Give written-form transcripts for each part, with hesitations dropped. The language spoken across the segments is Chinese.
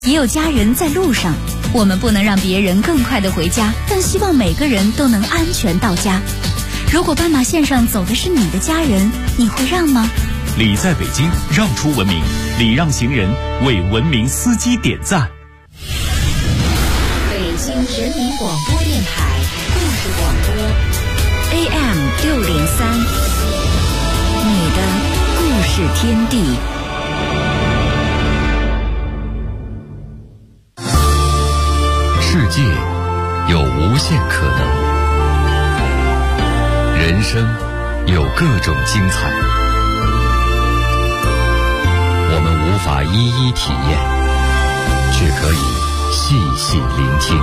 也有家人在路上，我们不能让别人更快地回家，但希望每个人都能安全到家。如果斑马线上走的是你的家人，你会让吗？ 礼在北京，让出文明，礼让行人，为文明司机点赞。 北京人民广播电台故事广播 AM603，你的故事天地。 世界有无限可能，人生有各种精彩，我们无法一一体验，却可以细细聆听，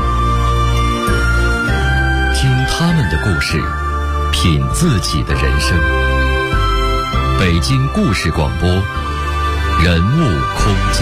听他们的故事，品自己的人生。北京故事广播，人物空间。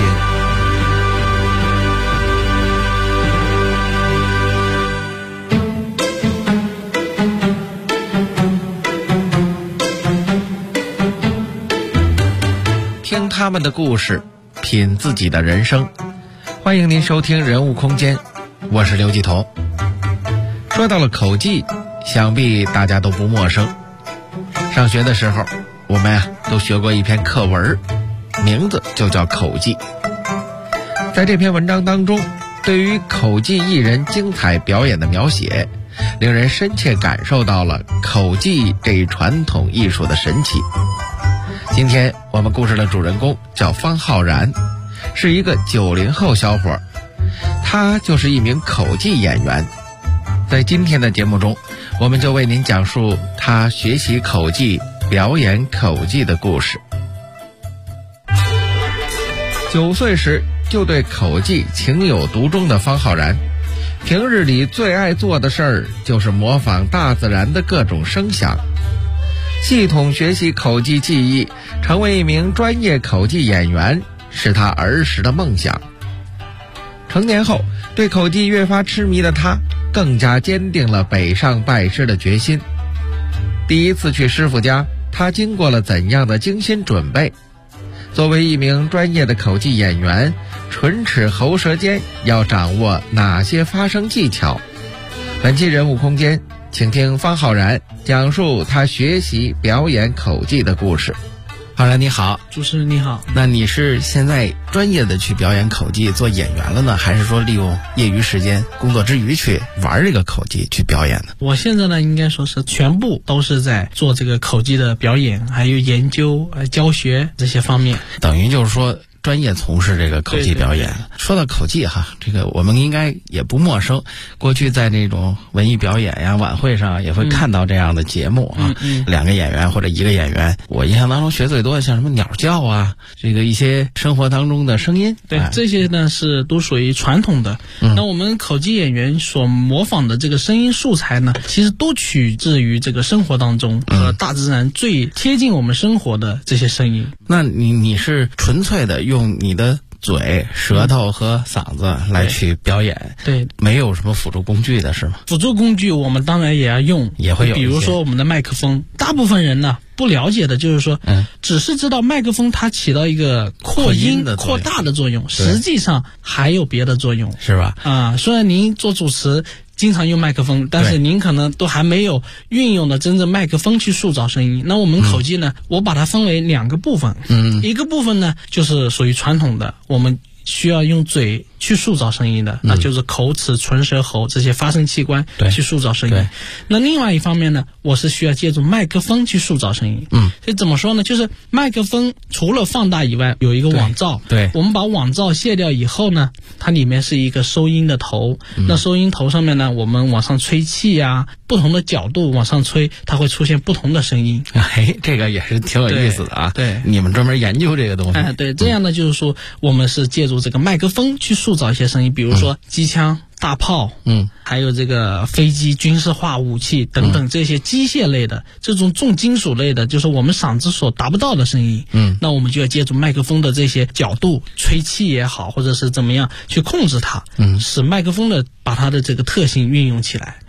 听他们的故事，品自己的人生。欢迎您收听人物空间，我是刘继彤。说到了口技，想必大家都不陌生。上学的时候，我们都学过一篇课文，名字就叫口技。在这篇文章当中，对于口技艺人精彩表演的描写，令人深切感受到了口技这一传统艺术的神奇。今天我们故事的主人公叫方浩然，是一个90后小伙，他就是一名口技演员。在今天的节目中，我们就为您讲述他学习口技、表演口技的故事。9岁时就对口技情有独钟的方浩然，平日里最爱做的事儿就是模仿大自然的各种声响。系统学习口技技艺，成为一名专业口技演员，是他儿时的梦想。成年后，对口技越发痴迷的他，更加坚定了北上拜师的决心。第一次去师傅家，他经过了怎样的精心准备？作为一名专业的口技演员，唇齿喉舌间要掌握哪些发声技巧？本期人物空间，请听方浩然讲述他学习表演口技的故事。浩然你好。 主持人你好。 那你是现在专业的去表演口技做演员了呢，还是说利用业余时间工作之余去玩这个口技去表演呢？ 我现在呢应该说是全部都是在做这个口技的表演，还有研究、教学这些方面。 等于就是说专业从事这个口技表演。对。说到口技哈，这个我们应该也不陌生，过去在那种文艺表演呀、晚会上也会看到这样的节目啊，两个演员或者一个演员。我印象当中学最多的像什么鸟叫啊，这个一些生活当中的声音。 对，这些呢都属于传统的。那我们口技演员所模仿的这个声音素材呢，其实都取自于这个生活当中和大自然最贴近我们生活的这些声音。 那你是纯粹的用你的嘴、舌头和嗓子来去表演， 对， 没有什么辅助工具的是吗？ 辅助工具我们当然也要用， 也会有， 比如说我们的麦克风。大部分人呢不了解的就是说，只是知道麦克风它起到一个扩音扩大的作用，实际上还有别的作用， 是吧？ 虽然您做主持经常用麦克风，但是您可能都还没有运用的真正麦克风去塑造声音。那我们口技呢，我把它分为2个部分。一个部分呢就是属于传统的，我们需要用嘴去塑造声音的，那就是口齿唇舌喉这些发声器官去塑造声音。那另外一方面呢，我是需要借助麦克风去塑造声音。所以怎么说呢，就是麦克风除了放大以外有一个网罩，对，我们把网罩卸掉以后呢，它里面是一个收音的头。那收音头上面呢，我们往上吹气啊，不同的角度往上吹，它会出现不同的声音。 这个也是挺有意思的啊。 对， 你们专门研究这个东西。 对，这样呢就是说我们是借助这个麦克风去塑造一些声音，比如说机枪、大炮，还有这个飞机、军事化武器等等这些机械类的，这种重金属类的，就是我们嗓子所达不到的声音。那我们就要借助麦克风的这些角度，吹气也好，或者是怎么样去控制它，使麦克风的把它的这个特性运用起来。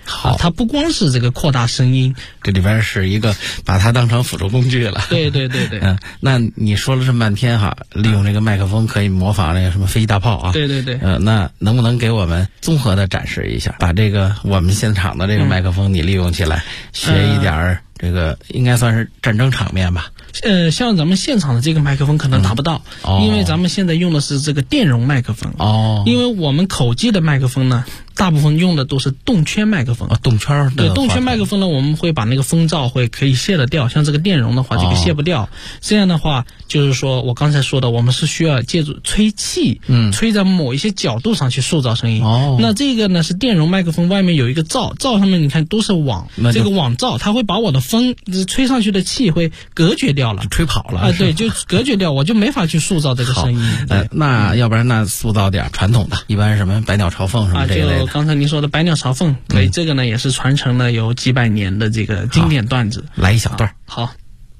好， 它不光是这个扩大声音， 这里边是一个把它当成辅助工具了。 对。 那你说了这么半天哈，利用这个麦克风可以模仿那个什么飞机大炮啊。 对。 那能不能给我们综合的展示一下，把这个我们现场的这个麦克风你利用起来，学一点这个应该算是战争场面吧？ 像咱们现场的这个麦克风可能达不到，因为咱们现在用的是这个电容麦克风。因为我们口技的麦克风呢，大部分用的都是动圈麦克风。 动圈。 对，动圈麦克风呢，我们会把那个风罩可以卸得掉，像这个电容的话，这个卸不掉。这样的话，就是说我刚才说的，我们是需要借助吹气，吹在某一些角度上去塑造声音。那这个呢是电容麦克风外面有一个罩上面你看都是网，这个网罩它会把我的风吹上去的气会隔绝掉了， 吹跑了对，就隔绝掉，我就没法去塑造这个声音。 那要不然那塑造点传统的，一般什么百鸟朝凤什么这一类的。 就刚才您说的百鸟朝凤，对，这个呢也是传承了有几百年的这个经典段子。 来一小段。 好。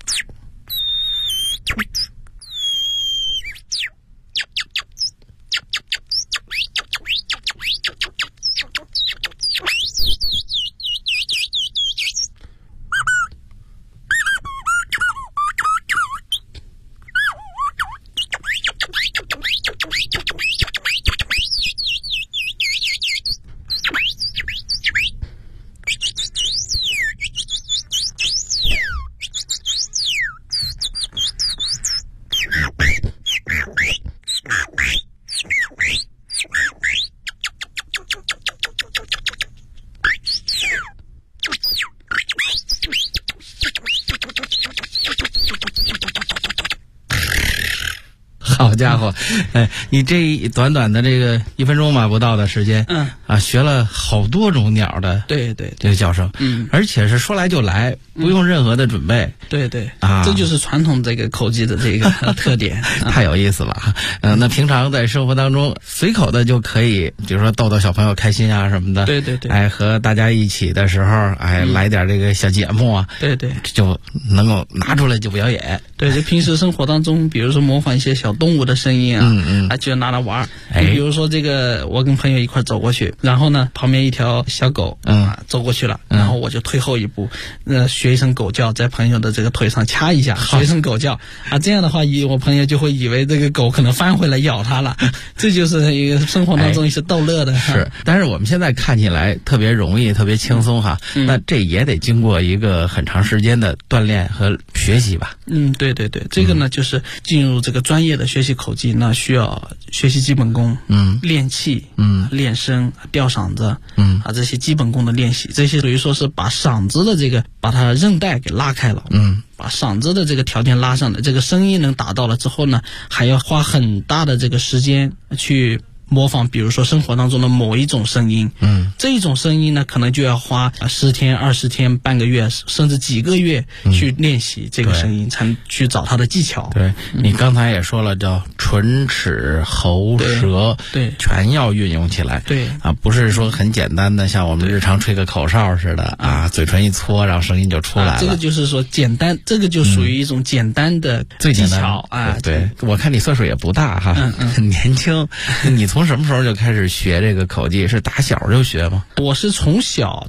好家伙，你这短短的这个1分钟吧不到的时间，学了好多种鸟的对这个叫声，而且是说来就来，不用任何的准备。 对这就是传统这个口技的这个特点， 太有意思了哈。那平常在生活当中随口的就可以，比如说逗逗小朋友开心啊什么的。 对。 和大家一起的时候，来点这个小节目啊。 对， 就能够拿出来就表演。 对，就平时生活当中，比如说模仿一些小动物的声音啊，就拿来玩。你比如说这个，我跟朋友一块走过去，然后呢，旁边一条小狗走过去了，然后我就退后一步，学一声狗叫，在朋友的这个腿上掐一下，学一声狗叫啊，这样的话，我朋友就会以为这个狗可能翻回来咬他了。这就是一个生活当中一些逗乐的。 是，但是我们现在看起来特别容易，特别轻松哈。那这也得经过一个很长时间的锻炼和学习吧。 对，这个呢就是进入这个专业的学习口技，那需要学习基本功，练气，练声，吊嗓子，这些基本功的练习，这些属于说是把嗓子的这个把它韧带给拉开了，把嗓子的这个条件拉上来，这个声音能达到了之后呢，还要花很大的这个时间去模仿，比如说生活当中的某一种声音，这一种声音呢，可能就要花10天、20天、半个月，甚至几个月去练习这个声音，才能去找它的技巧。 对，你刚才也说了，叫唇、齿、喉、舌， 对， 全要运用起来。 对啊，不是说很简单的，像我们日常吹个口哨似的啊，嘴唇一搓，然后声音就出来了。 这个就是说简单，这个就属于一种简单的技巧啊。 对，我看你岁数也不大哈，很年轻，你从什么时候就开始学这个口技？是打小就学吗？ 我是从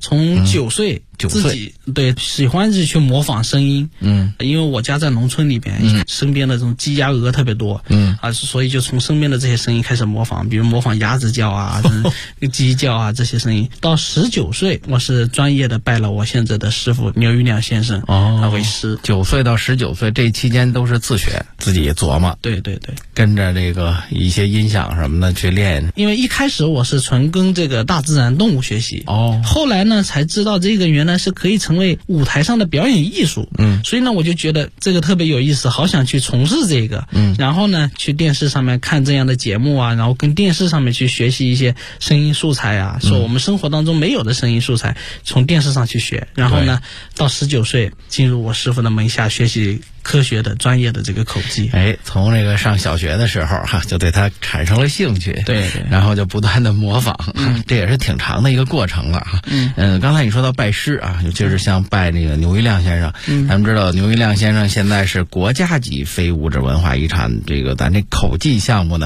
9岁自己对喜欢去模仿声音，因为我家在农村里边，身边的这种鸡鸭鹅特别多，所以就从身边的这些声音开始模仿，比如模仿鸭子叫啊、鸡叫啊这些声音。到19岁，我是专业的拜了我现在的师傅牛玉亮先生为师。 9岁到19岁这期间都是自学，自己琢磨。 对， 跟着这个一些音响什么的去练。 因为一开始我是纯跟这个大自然动物学习，后来呢才知道这个原来是可以成为舞台上的表演艺术，所以呢我就觉得这个特别有意思，好想去从事这个，然后呢去电视上面看这样的节目啊，然后跟电视上面去学习一些声音素材啊，说我们生活当中没有的声音素材，从电视上去学，然后呢到19岁进入我师傅的门下学习科学的专业的这个口技。 从这个上小学的时候就对他产生了兴趣， 对， 然后就不断的模仿，这也是挺长的一个过程了刚才你说到拜师啊，尤其是像拜这个牛玉亮先生，咱们知道牛玉亮先生现在是国家级非物质文化遗产，这个咱这口技项目呢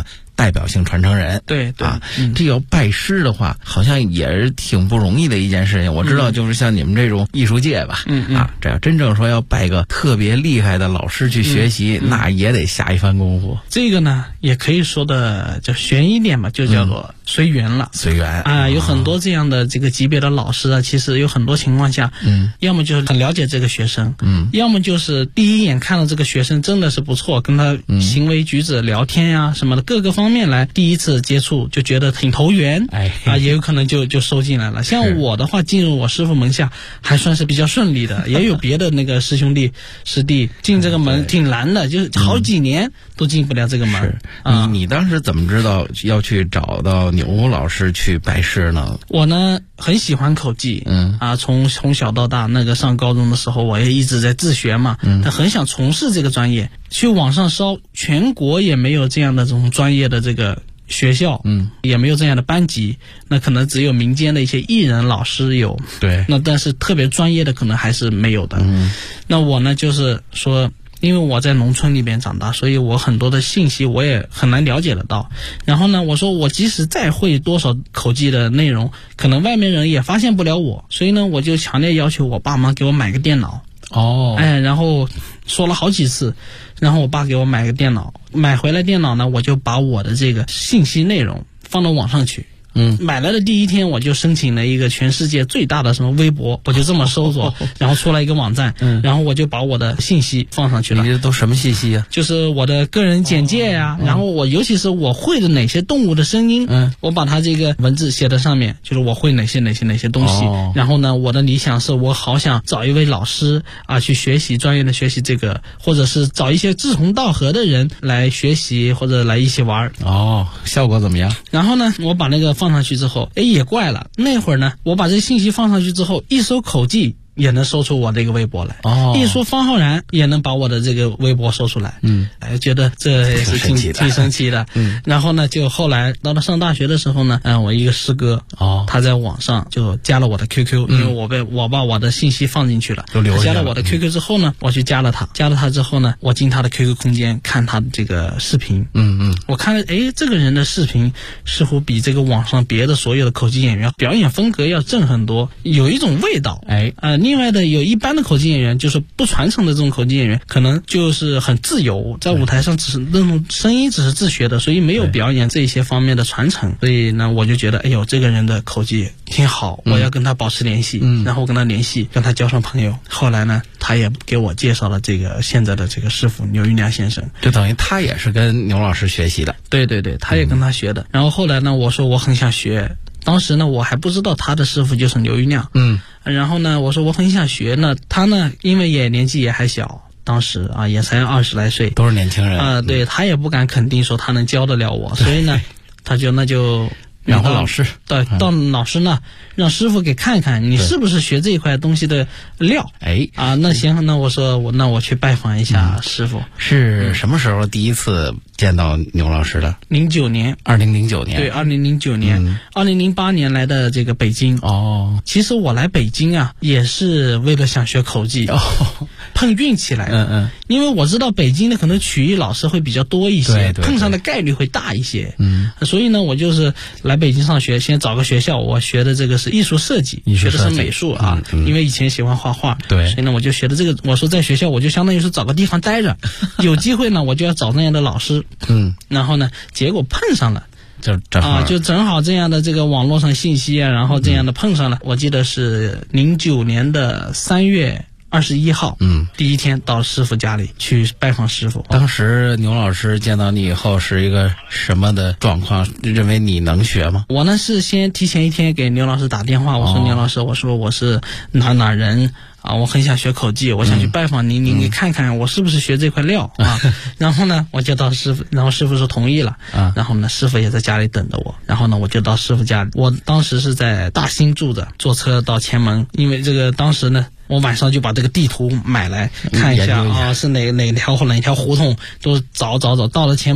代表性传承人。 对对啊，这要拜师的话，好像也是挺不容易的一件事情。我知道，就是像你们这种艺术界吧，这要真正说要拜个特别厉害的老师去学习，那也得下一番功夫。 这个呢，也可以说的叫悬一点吧，就叫做随缘了。 随缘啊，有很多这样的这个级别的老师啊，其实有很多情况下，要么就是很了解这个学生，要么就是第一眼看到这个学生真的是不错，跟他行为举止、聊天呀什么的各个方面来，第一次接触就觉得挺投缘，也有可能就收进来了。像我的话，进入我师傅门下还算是比较顺利的，也有别的那个师兄弟师弟进这个门挺难的，就是好几年都进不了这个门。 你当时怎么知道要去找到牛老师去拜师呢？ 我呢很喜欢口技，从小到大，那个上高中的时候我也一直在自学嘛，但很想从事这个专业，去网上搜，全国也没有这样的这种专业的这个学校，也没有这样的班级，那可能只有民间的一些艺人老师有， 对， 那但是特别专业的可能还是没有的。那我呢就是说，因为我在农村里边长大，所以我很多的信息我也很难了解得到。然后呢，我说我即使再会多少口技的内容，可能外面人也发现不了我，所以呢，我就强烈要求我爸妈给我买个电脑。然后说了好几次，然后我爸给我买个电脑，买回来电脑呢，我就把我的这个信息内容放到网上去。买来的第一天我就申请了一个全世界最大的什么微博，我就这么搜索，然后出来一个网站，然后我就把我的信息放上去了。 你这都什么信息啊？ 就是我的个人简介呀，然后我尤其是我会的哪些动物的声音，我把它这个文字写在上面，就是我会哪些东西。然后呢，我的理想是我好想找一位老师啊，去学习专业的学习这个，或者是找一些志同道合的人来学习或者来一起玩。 效果怎么样？ 然后呢，我把那个放上去之后，也怪了，那会儿呢，我把这信息放上去之后，一搜口技也能搜出我这个微博来，一说方浩然也能把我的这个微博搜出来，觉得这也是挺神奇的。然后呢，就后来到了上大学的时候呢，我一个师哥，他在网上就加了我的 QQ，因为我把我的信息放进去了，加了我的 QQ 之后呢，我去加了他之后呢，我进他的 QQ 空间看他的这个视频，我看了，这个人的视频似乎比这个网上别的所有的口技演员表演风格要正很多，有一种味道，另外的有一般的口技演员，就是不传承的这种口技演员，可能就是很自由，在舞台上只是那种声音只是自学的，所以没有表演这些方面的传承。所以呢，我就觉得，这个人的口技挺好，我要跟他保持联系，然后跟他联系，跟他交上朋友。后来呢，他也给我介绍了这个现在的这个师傅牛玉亮先生， 就等于他也是跟牛老师学习的。 对，他也跟他学的。然后后来呢，我说我很想学。当时呢，我还不知道他的师傅就是牛玉亮。然后呢，我说我很想学呢。他呢，因为也年纪也还小，当时也才20来岁， 都是年轻人。 对，他也不敢肯定说他能教得了我，所以呢，他就然后老师到老师那让师傅给看看你是不是学这一块东西的料。那行，那我说我去拜访一下师傅。 是什么时候第一次见到牛老师的 ？09年 ，2009年。 对，2009年，2008年来的这个北京。其实我来北京啊，也是为了想学口技，碰运气来的。因为我知道北京的可能曲艺老师会比较多一些，碰上的概率会大一些。所以呢，我就是来北京上学，先找个学校，我学的这个是艺术设计，学的是美术啊。因为以前喜欢画画，所以呢，我就学的这个。我说在学校，我就相当于是找个地方待着，有机会呢，我就要找那样的老师。然后呢，结果碰上了。就正好这样的这个网络上信息啊，然后这样的碰上了。我记得是09年的3月21号，第一天到师傅家里去拜访师傅。 当时牛老师见到你以后是一个什么的状况？认为你能学吗？ 我呢是先提前一天给牛老师打电话，我说牛老师，我说我是哪人我很想学口技，我想去拜访您，您给看看我是不是学这块料啊？然后呢，我就到师傅，然后师傅说同意了然后呢，师傅也在家里等着我，然后呢，我就到师傅家里。我当时是在大兴住着，坐车到前门，因为这个当时呢，我晚上就把这个地图买来看一下是哪条胡同，都找，到了前门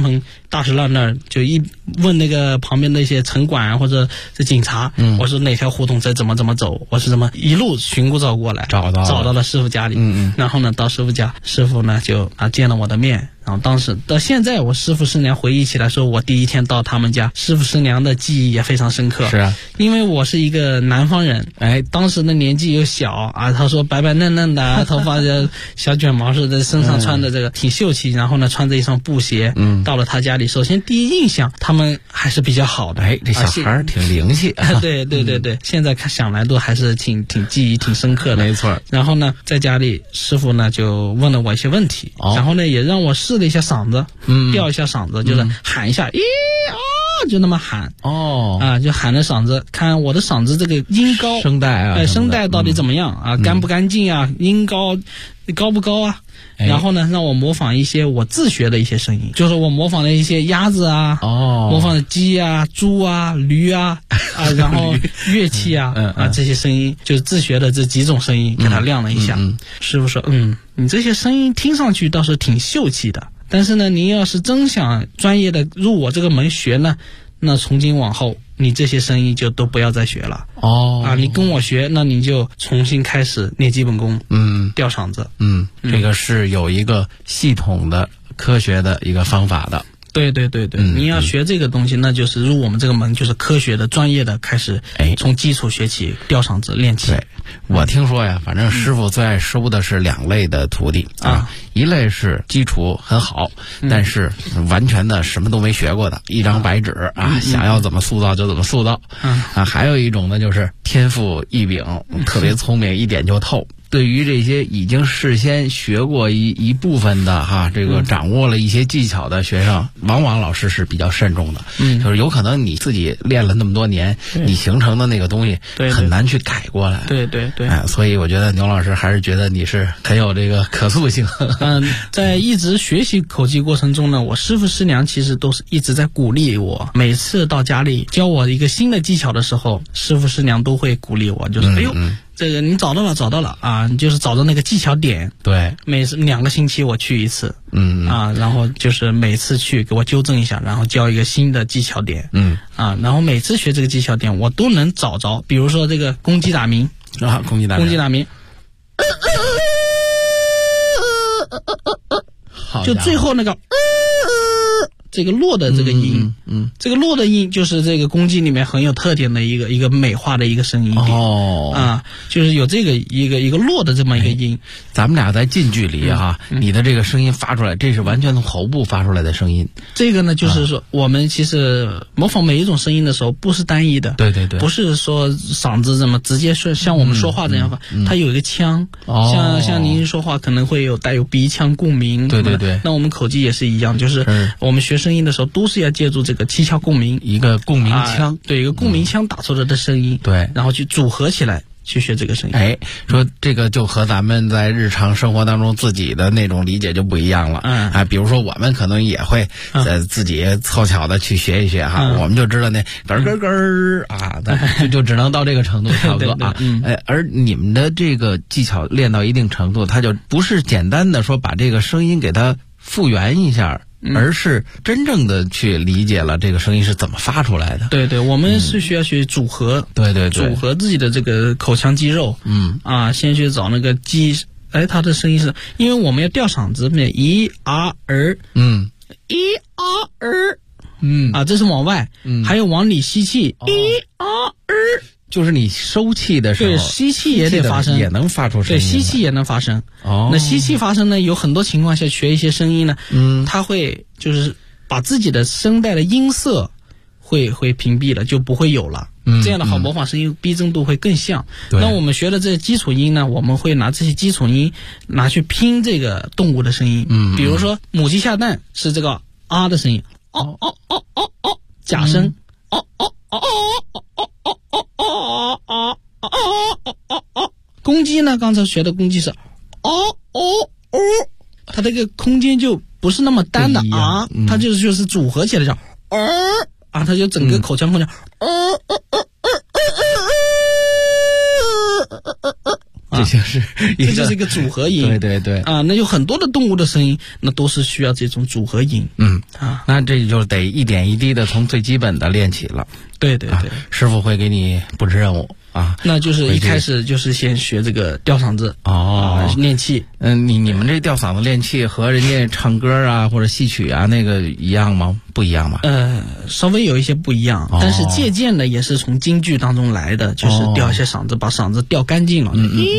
大石栏那儿就一问那个旁边的一些城管或者是警察，我说哪条胡同怎么走，我是怎么一路寻古找过来，找到了师傅家里，然后呢到师傅家，师傅呢就见了我的面。然后当时到现在，我师傅师娘回忆起来说，我第一天到他们家，师傅师娘的记忆也非常深刻。 是啊， 因为我是一个南方人，当时的年纪又小啊，他说白白嫩嫩的，头发就小卷毛似的，身上穿的这个挺秀气，然后呢穿着一双布鞋，到了他家里，首先第一印象他们还是比较好的， 这小孩儿挺灵气， 对，现在想来都还是挺记忆挺深刻的， 没错。 然后呢，在家里师傅呢就问了我一些问题，然后呢也让我试了一下嗓子，调一下嗓子，就是喊一下，就那么喊，就喊着嗓子，看我的嗓子这个音高， 声带声带到底怎么样啊？干不干净啊？音高不高啊？然后呢，让我模仿一些我自学的一些声音，就是我模仿的一些鸭子啊，模仿的鸡啊、猪啊、驴啊，然后乐器啊，这些声音，就是自学的这几种声音，给它亮了一下。师傅说，你这些声音听上去倒是挺秀气的，但是呢，你要是真想专业的入我这个门学呢，那从今往后你这些声音就都不要再学了。你跟我学，那你就重新开始练基本功，调嗓子。 这个是有一个系统的科学的一个方法的。 对，你要学这个东西，那就是入我们这个门，就是科学的、专业的开始，从基础学起，调嗓子练气。 对，我听说呀，反正师傅最爱收的是2类的徒弟一类是基础很好，但是完全的什么都没学过的，一张白纸想要怎么塑造就怎么塑造还有一种呢，就是天赋异禀，特别聪明，一点就透。对于这些已经事先学过一部分的这个掌握了一些技巧的学生，往往老师是比较慎重的，就是有可能你自己练了那么多年，你形成的那个东西很难去改过来。 对， 所以我觉得牛老师还是觉得你是很有这个可塑性。 在一直学习口技过程中呢，我师傅师娘其实都是一直在鼓励我。每次到家里教我一个新的技巧的时候，师傅师娘都会鼓励我，就是这个你找到了啊，你就是找到那个技巧点。 对， 每次2个星期我去一次，然后就是每次去给我纠正一下，然后教一个新的技巧点，然后每次学这个技巧点我都能找着，比如说这个公鸡打鸣公鸡打鸣， 就最后那个这个落的这个音，这个落的音就是这个公鸡里面很有特点的一个美化的一个声音点就是有这个一个落的这么一个音。 咱们俩在近距离你的这个声音发出来，这是完全从喉部发出来的声音。 这个呢，就是说我们其实模仿每一种声音的时候不是单一的， 对， 不是说嗓子这么直接说像我们说话这样发，它有一个腔，像您说话可能会带有鼻腔共鸣， 对， 那我们口技也是一样，就是我们学声音的时候都是要借助这个七窍共鸣， 一个共鸣腔， 对，一个共鸣腔打出来的声音， 对， 然后去组合起来去学这个声音。 说这个就和咱们在日常生活当中自己的那种理解就不一样了。比如说我们可能也会自己凑巧的去学一学我们就知道那咯咯咯就只能到这个程度差不多而你们的这个技巧练到一定程度，它就不是简单的说把这个声音给它复原一下，而是真正的去理解了这个声音是怎么发出来的。 对，我们是需要去组合， 对， 组合自己的这个口腔肌肉，先去找那个肌，它的声音是，因为我们要调嗓子，一儿，这是往外，还有往里吸气， 就是你收气的时候， 对，吸气也得发声， 也能发出声音。 对，吸气也能发声。那吸气发声呢，有很多情况下学一些声音呢，它会就是把自己的声带的音色会屏蔽了，就不会有了。这样的话，模仿声音逼真度会更像。那我们学的这些基础音呢，我们会拿这些基础音拿去拼这个动物的声音。比如说母鸡下蛋是这个的声音，假声，公鸡呢，刚才学的公鸡是它这个空间就不是那么单的它就是组合起来叫它就整个口腔空间就是这就是一个组合音。 对对对啊，那有很多的动物的声音，那都是需要这种组合音。 那这就得一点一滴的从最基本的练起了。 对对对， 师傅会给你布置任务啊。 那就是一开始就是先学这个吊嗓子练气。 你们这吊嗓子练气和人家唱歌啊或者戏曲啊那个一样吗？不一样吧？ 稍微有一些不一样，但是借鉴的也是从京剧当中来的，就是吊一些嗓子，把嗓子吊干净了。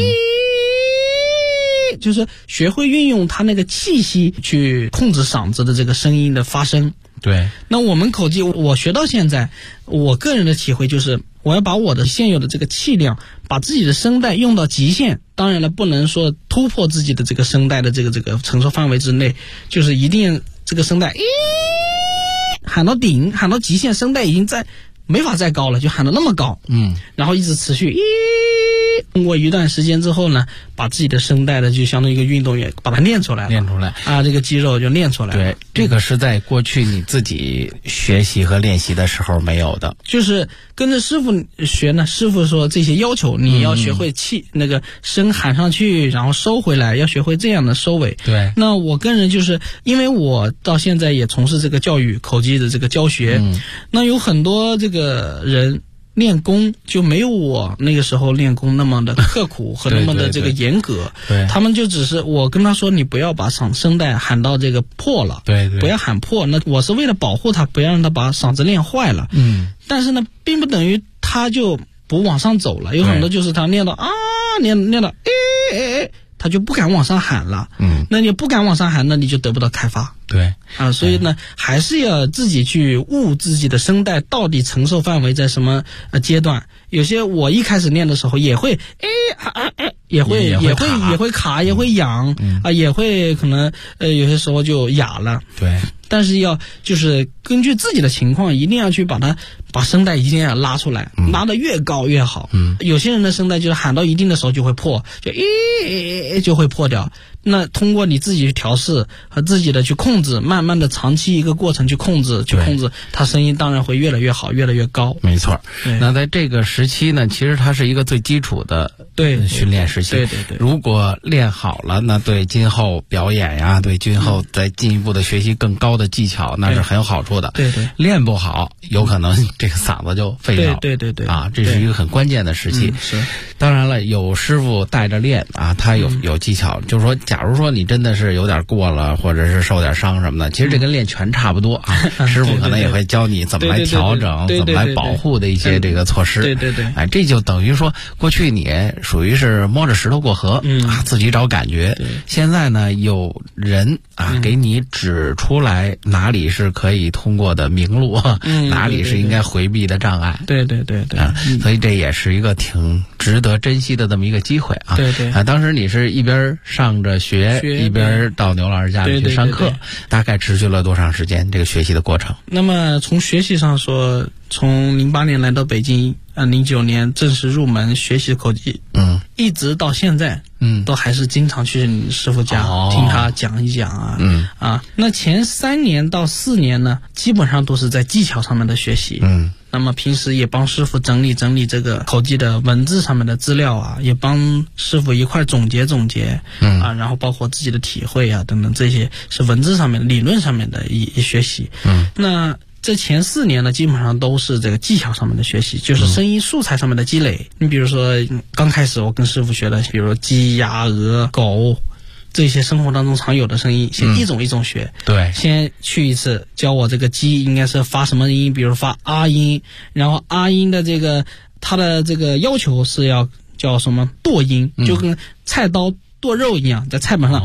就是学会运用它那个气息去控制嗓子的这个声音的发声。 对， 那我们口技，我学到现在，我个人的体会就是，我要把我的现有的这个气量，把自己的声带用到极限。当然了，不能说突破自己的这个声带的这个承受范围之内，就是一定这个声带喊到顶，喊到极限，声带已经没法再高了，就喊到那么高。然后一直持续通过一段时间之后呢，把自己的声带的就相当于一个运动员，把它练出来啊，这个肌肉就练出来了。 对，这个是在过去你自己学习和练习的时候没有的。 就是跟着师傅学呢，师傅说这些要求你要学会那个声喊上去，然后收回来，要学会这样的收尾。 对， 那我个人就是因为我到现在也从事这个教育口技的这个教学，那有很多这个人练功就没有我那个时候练功那么的刻苦和那么的这个严格。 对， 他们就只是我跟他说，你不要把声带喊到这个破了， 对， 不要喊破。那我是为了保护他，不要让他把嗓子练坏了。但是呢，并不等于他就不往上走了。有很多就是他练到练到他就不敢往上喊了。那你不敢往上喊，那你就得不到开发。 对啊，所以呢，还是要自己去悟自己的声带到底承受范围在什么阶段。有些我一开始练的时候也会也会卡，也会痒也会可能有些时候就哑了。 对， 但是就是根据自己的情况，一定要去把声带一定要拉出来，拉得越高越好。有些人的声带就是喊到一定的时候就会破，就会破掉。那通过你自己去调试和自己的去控制，慢慢的长期一个过程去控制，它声音当然会越来越好，越来越高。 没错。那在这个时期呢，其实它是一个最基础的训练时期。 对。 如果练好了，那对今后表演呀，对今后再进一步的学习更高的技巧，那是很有好处的。 对。 练不好，有可能这个嗓子就废掉了。 对。 这是一个很关键的时期。 是。 当然了，有师傅带着练他有技巧，就是说假如说你真的是有点过了，或者是受点伤什么的，其实这跟练拳差不多师傅可能也会教你怎么来调整，怎么来保护的一些这个措施。 对。 这就等于说过去你属于是摸着石头过河自己找感觉。现在呢，有人给你指出来哪里是可以通过的明路，哪里是应该回避的障碍。 对。 所以这也是一个挺值得珍惜的这么一个机会啊。 对。 当时你是一边上着学一边到牛老师家里去上课，大概持续了多长时间这个学习的过程？ 那么从学习上说，从08年来到北京，09年正式入门学习口技，一直到现在，都还是经常去你师傅家听他讲一讲那前3年到4年呢，基本上都是在技巧上面的学习。那么平时也帮师傅整理这个口技的文字上面的资料也帮师傅一块总结然后包括自己的体会等等，这些是文字上面理论上面的一学习。那这前4年呢，基本上都是这个技巧上面的学习，就是声音素材上面的积累。你比如说刚开始我跟师傅学的，比如说鸡、鸭、鹅、狗这些生活当中常有的声音，先一种一种学。 对， 先去一次教我这个鸡应该是发什么音，比如发啊音，然后啊音的这个它的这个要求是要叫什么剁音，就跟菜刀剁肉一样，在菜板上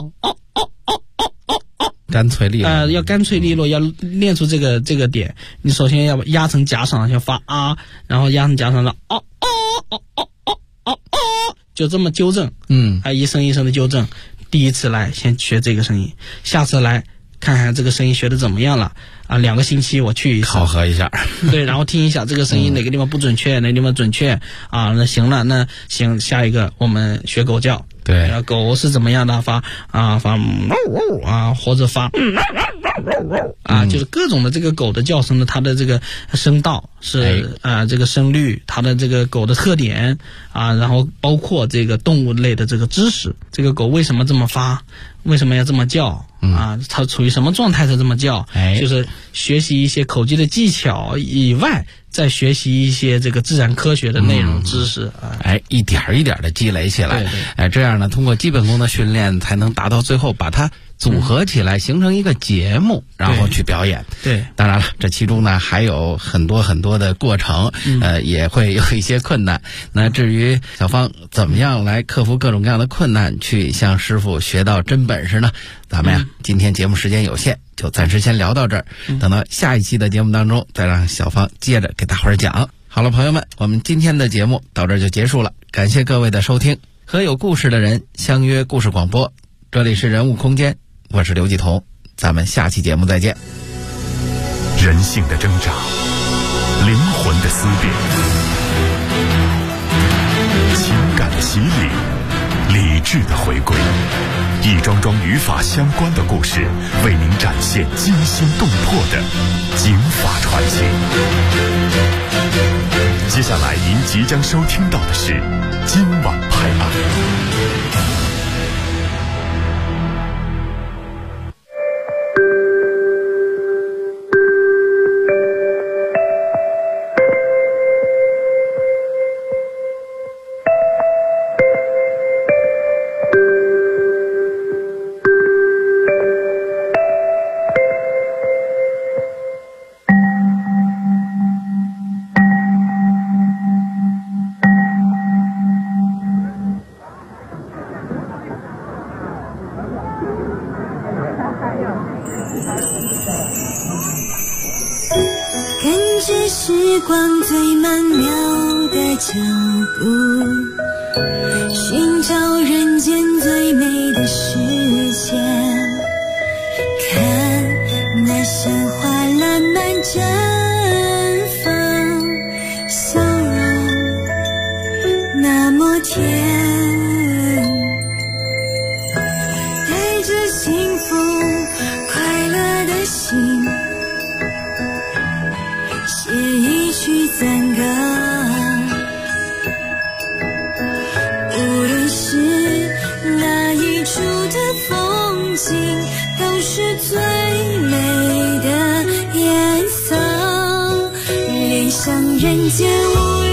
干脆利落。 要干脆利落，要练出这个点。你首先要压成假嗓，要发啊，然后压成假嗓的就这么纠正。一声一声的纠正。第一次来先学这个声音，下次来看看这个声音学的怎么样了 2个星期我去一次考核一下， 对，然后听一下这个声音哪个地方不准确，哪个地方准确啊？那行了，那行，下一个我们学狗叫。 对， 狗是怎么样的发啊或者发就是各种的这个狗的叫声的，它的这个声道是这个声律，它的这个狗的特点然后包括这个动物类的这个知识，这个狗为什么这么发，为什么要这么叫它处于什么状态才这么叫，就是学习一些口技的技巧以外，再学习一些这个自然科学的内容知识一点一点的积累起来，这样呢，通过基本功的训练，才能达到最后把它组合起来，形成一个节目，然后去表演。 对， 当然了，这其中呢还有很多很多的过程，也会有一些困难。那至于小芳怎么样来克服各种各样的困难，去向师傅学到真本事呢？咱们今天节目时间有限，就暂时先聊到这儿，等到下一期的节目当中，再让小芳接着给大伙儿讲。好了，朋友们，我们今天的节目到这儿就结束了，感谢各位的收听，和有故事的人相约故事广播，这里是人物空间，我是刘继彤，咱们下期节目再见。 人性的挣扎，灵魂的思辨，情感的洗礼，理智的回归，一桩桩与法相关的故事，为您展现惊心动魄的警法传奇。接下来您即将收听到的是今晚拍案。 跟着时光最曼妙的脚步，寻找人间最美的世界，看那鲜花烂漫绽放，笑容那么甜，带着幸福快乐的心，写一曲赞歌，无论是哪一处的风景，都是最美的颜色，恋上人间无